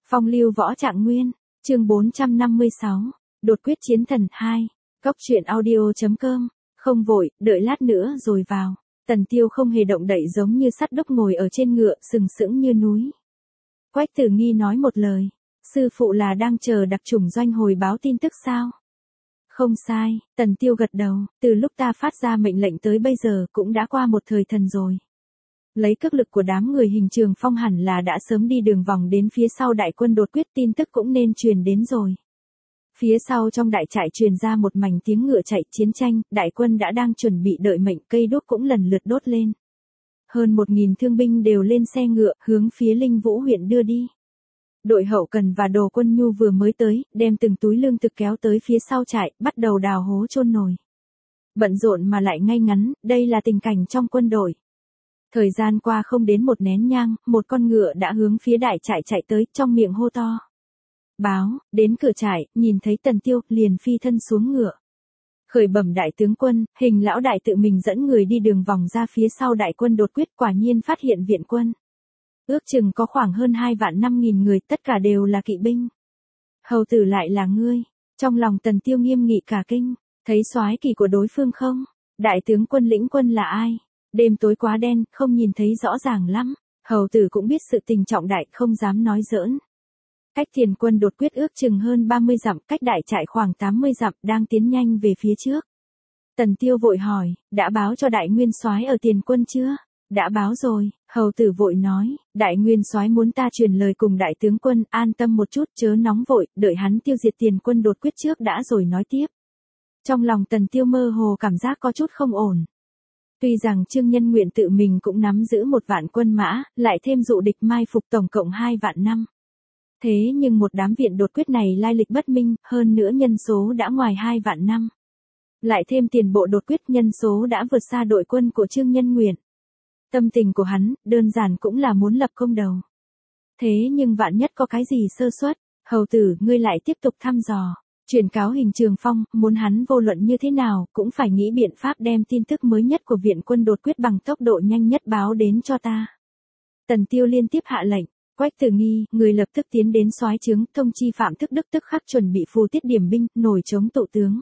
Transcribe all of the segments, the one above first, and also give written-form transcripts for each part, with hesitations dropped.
Phong lưu võ trạng nguyên, chương 456, đột quyết chiến thần 2, Cốc truyện audio.com, không vội, đợi lát nữa rồi vào. Tần Tiêu không hề động đậy giống như sắt đúc ngồi ở trên ngựa sừng sững như núi. Quách Tử Nghi nói một lời, sư phụ là đang chờ đặc chủng doanh hồi báo tin tức sao? Không sai, Tần Tiêu gật đầu, từ lúc ta phát ra mệnh lệnh tới bây giờ cũng đã qua một thời thần rồi. Lấy cước lực của đám người Hình Trường Phong hẳn là đã sớm đi đường vòng đến phía sau đại quân đột quyết, tin tức cũng nên truyền đến rồi. Phía sau trong đại trại truyền ra một mảnh tiếng ngựa chạy chiến tranh, đại quân đã đang chuẩn bị đợi mệnh, cây đuốc cũng lần lượt đốt lên. Hơn 1000 thương binh đều lên xe ngựa, hướng phía Linh Vũ huyện đưa đi. Đội hậu cần và đồ quân nhu vừa mới tới, đem từng túi lương thực kéo tới phía sau trại, bắt đầu đào hố chôn nồi. Bận rộn mà lại ngay ngắn, đây là tình cảnh trong quân đội. Thời gian qua không đến một nén nhang, một con ngựa đã hướng phía đại trại chạy tới, trong miệng hô to. Báo, đến cửa trại, nhìn thấy Tần Tiêu, liền phi thân xuống ngựa. Khởi bẩm đại tướng quân, Hình lão đại tự mình dẫn người đi đường vòng ra phía sau đại quân đột quyết, quả nhiên phát hiện viện quân. Ước chừng có khoảng hơn 2.500.000 người, tất cả đều là kỵ binh. Hầu tử lại là ngươi. Trong lòng Tần Tiêu nghiêm nghị cả kinh, thấy soái kỳ của đối phương không? Đại tướng quân lĩnh quân là ai? Đêm tối quá đen, không nhìn thấy rõ ràng lắm. Hầu tử cũng biết sự tình trọng đại, không dám nói giỡn. Cách tiền quân đột quyết ước chừng hơn 30 dặm, cách đại trại khoảng 80 dặm, đang tiến nhanh về phía trước. Tần Tiêu vội hỏi, đã báo cho đại nguyên soái ở tiền quân chưa? Đã báo rồi, hầu tử vội nói, đại nguyên soái muốn ta truyền lời cùng đại tướng quân, an tâm một chút, chớ nóng vội, đợi hắn tiêu diệt tiền quân đột quyết trước đã rồi nói tiếp. Trong lòng Tần Tiêu mơ hồ cảm giác có chút không ổn. Tuy rằng Trương Nhân Nguyện tự mình cũng nắm giữ 1 vạn quân mã, lại thêm dụ địch mai phục tổng cộng 2 vạn năm. Thế nhưng một đám viện đột quyết này lai lịch bất minh, hơn nữa nhân số đã ngoài 2 vạn năm. Lại thêm tiền bộ đột quyết, nhân số đã vượt xa đội quân của Trương Nhân Nguyện. Tâm tình của hắn, đơn giản cũng là muốn lập công đầu. Thế nhưng vạn nhất có cái gì sơ suất, hầu tử, ngươi lại tiếp tục thăm dò. Truyền cáo Hình Trường Phong, muốn hắn vô luận như thế nào, cũng phải nghĩ biện pháp đem tin tức mới nhất của viện quân đột quyết bằng tốc độ nhanh nhất báo đến cho ta. Tần Tiêu liên tiếp hạ lệnh, Quách Tử Nghi, người lập tức tiến đến soái trướng, thông chi Phạm Thức Đức tức khắc chuẩn bị phù tiết điểm binh, nổi chống tụ tướng.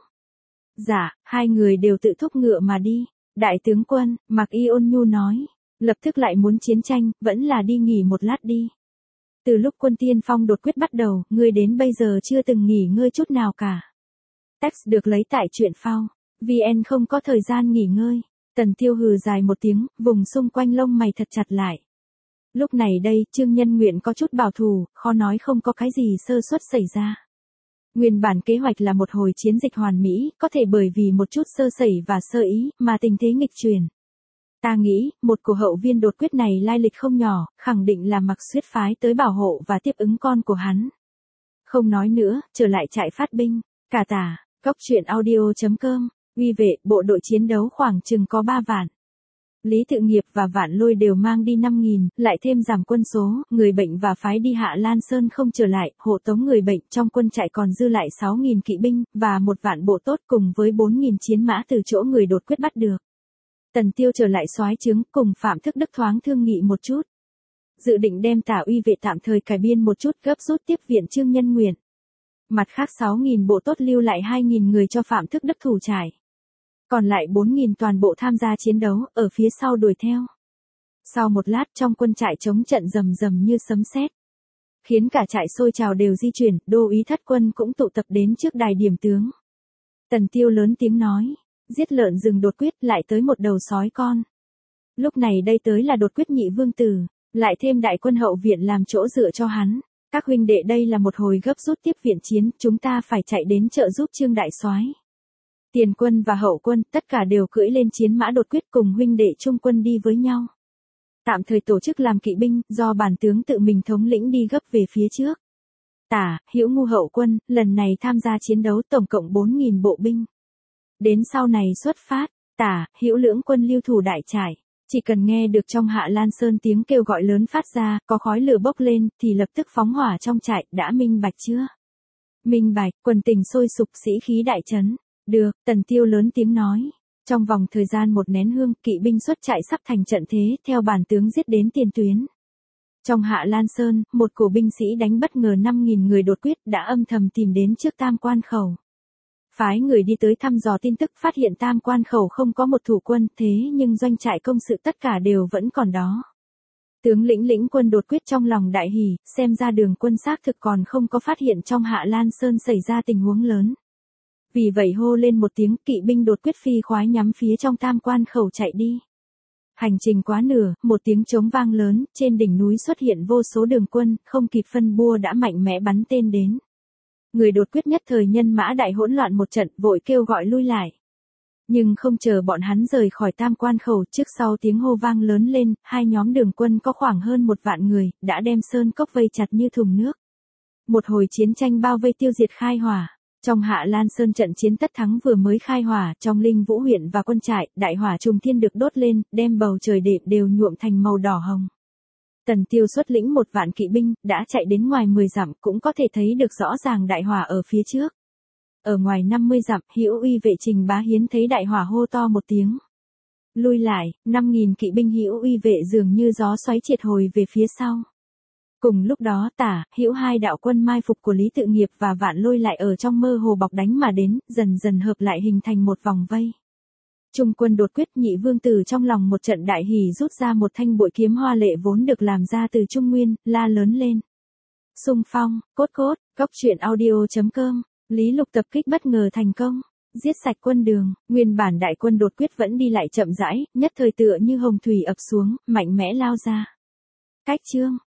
Dạ, hai người đều tự thúc ngựa mà đi. Đại tướng quân, Mạc Y ôn nhu nói, lập tức lại muốn chiến tranh, vẫn là đi nghỉ một lát đi. Từ lúc quân tiên phong đột quyết bắt đầu, ngươi đến bây giờ chưa từng nghỉ ngơi chút nào cả. Text được lấy tại truyện phao. VN không có thời gian nghỉ ngơi. Tần Tiêu hừ dài một tiếng, vùng xung quanh lông mày thật chặt lại. Lúc này đây, Trương Nhân Nguyện có chút bảo thủ, khó nói không có cái gì sơ suất xảy ra. Nguyên bản kế hoạch là một hồi chiến dịch hoàn mỹ, có thể bởi vì một chút sơ sẩy và sơ ý, mà tình thế nghịch chuyển. Ta nghĩ, một của hậu viên đột quyết này lai lịch không nhỏ, khẳng định là Mặc Xuyết phái tới bảo hộ và tiếp ứng con của hắn. Không nói nữa, trở lại trại phát binh, cả tả, Cốc truyện audio.com, uy vệ, bộ đội chiến đấu khoảng chừng có 3 vạn. Lý Tự Nghiệp và Vạn Lôi đều mang đi 5.000, lại thêm giảm quân số, người bệnh và phái đi Hạ Lan Sơn không trở lại, hộ tống người bệnh, trong quân trại còn dư lại 6.000 kỵ binh, và 1 vạn bộ tốt cùng với 4.000 chiến mã từ chỗ người đột quyết bắt được. Tần Tiêu trở lại soái trướng, cùng Phạm Thức Đức thoáng thương nghị một chút. Dự định đem Tả uy vệ tạm thời cải biên một chút, gấp rút tiếp viện Trương Nhân Nguyện. Mặt khác 6.000 bộ tốt lưu lại 2.000 người cho Phạm Thức Đức thủ trải. Còn lại 4.000 toàn bộ tham gia chiến đấu, ở phía sau đuổi theo. Sau một lát trong quân trại chống trận rầm rầm như sấm sét, khiến cả trại sôi trào đều di chuyển, đô úy thất quân cũng tụ tập đến trước đài điểm tướng. Tần Tiêu lớn tiếng nói, giết lợn rừng đột quyết, lại tới một đầu sói con. Lúc này đây tới là đột quyết nhị vương tử, lại thêm đại quân hậu viện làm chỗ dựa cho hắn. Các huynh đệ, đây là một hồi gấp rút tiếp viện chiến, chúng ta phải chạy đến trợ giúp Trương đại soái. Tiền quân và hậu quân, tất cả đều cưỡi lên chiến mã đột quyết cùng huynh đệ trung quân đi với nhau. Tạm thời tổ chức làm kỵ binh, do bản tướng tự mình thống lĩnh đi gấp về phía trước. Tả, Hữu ngu hậu quân, lần này tham gia chiến đấu tổng cộng 4.000 bộ binh. Đến sau này xuất phát, Tả, Hữu lưỡng quân lưu thủ đại trại. Chỉ cần nghe được trong Hạ Lan Sơn tiếng kêu gọi lớn phát ra, có khói lửa bốc lên, thì lập tức phóng hỏa trong trại, đã minh bạch chưa? Minh bạch, quần tình sôi sục, sĩ khí đại trấn. Được, Tần Tiêu lớn tiếng nói. Trong vòng thời gian 1 nén hương, kỵ binh xuất trại sắp thành trận thế, theo bản tướng giết đến tiền tuyến. Trong Hạ Lan Sơn, một cổ binh sĩ đánh bất ngờ 5.000 người đột quyết đã âm thầm tìm đến trước Tam Quan Khẩu. Phái người đi tới thăm dò tin tức, phát hiện Tam Quan Khẩu không có một thủ quân, thế nhưng doanh trại công sự tất cả đều vẫn còn đó. Tướng lĩnh lĩnh quân đột quyết trong lòng đại hỉ, xem ra đường quân xác thực còn không có phát hiện trong Hạ Lan Sơn xảy ra tình huống lớn. Vì vậy hô lên một tiếng, kỵ binh đột quyết phi khoái nhắm phía trong Tam Quan Khẩu chạy đi. Hành trình quá nửa, một tiếng trống vang lớn, trên đỉnh núi xuất hiện vô số đường quân, không kịp phân bua đã mạnh mẽ bắn tên đến. Người đột quyết nhất thời nhân mã đại hỗn loạn một trận, vội kêu gọi lui lại. Nhưng không chờ bọn hắn rời khỏi Tam Quan Khẩu, trước sau tiếng hô vang lớn lên, hai nhóm đường quân có khoảng hơn 1 vạn người, đã đem sơn cốc vây chặt như thùng nước. Một hồi chiến tranh bao vây tiêu diệt khai hỏa. Trong Hạ Lan Sơn trận chiến tất thắng vừa mới khai hỏa, trong Linh Vũ huyện và quân trại, đại hỏa trùng thiên được đốt lên, đem bầu trời đêm đều nhuộm thành màu đỏ hồng. Tần Tiêu xuất lĩnh 1 vạn kỵ binh, đã chạy đến ngoài 10 dặm, cũng có thể thấy được rõ ràng đại hỏa ở phía trước. Ở ngoài 50 dặm, Hữu Uy vệ Trình Bá Hiến thấy đại hỏa hô to một tiếng. Lui lại, 5.000 kỵ binh Hữu Uy vệ dường như gió xoáy triệt hồi về phía sau. Cùng lúc đó Tả, Hữu hai đạo quân mai phục của Lý Tự Nghiệp và Vạn Lôi lại ở trong mơ hồ bọc đánh mà đến, dần dần hợp lại hình thành một vòng vây. Trung quân đột quyết, Nhị Vương Tử trong lòng một trận đại hỉ rút ra một thanh bội kiếm hoa lệ vốn được làm ra từ Trung Nguyên, la lớn lên. Xung phong, cốt cốt, goctruyện.audio.com, Lý Lục tập kích bất ngờ thành công, giết sạch quân đường, nguyên bản đại quân đột quyết vẫn đi lại chậm rãi, nhất thời tựa như hồng thủy ập xuống, mạnh mẽ lao ra. Cách chương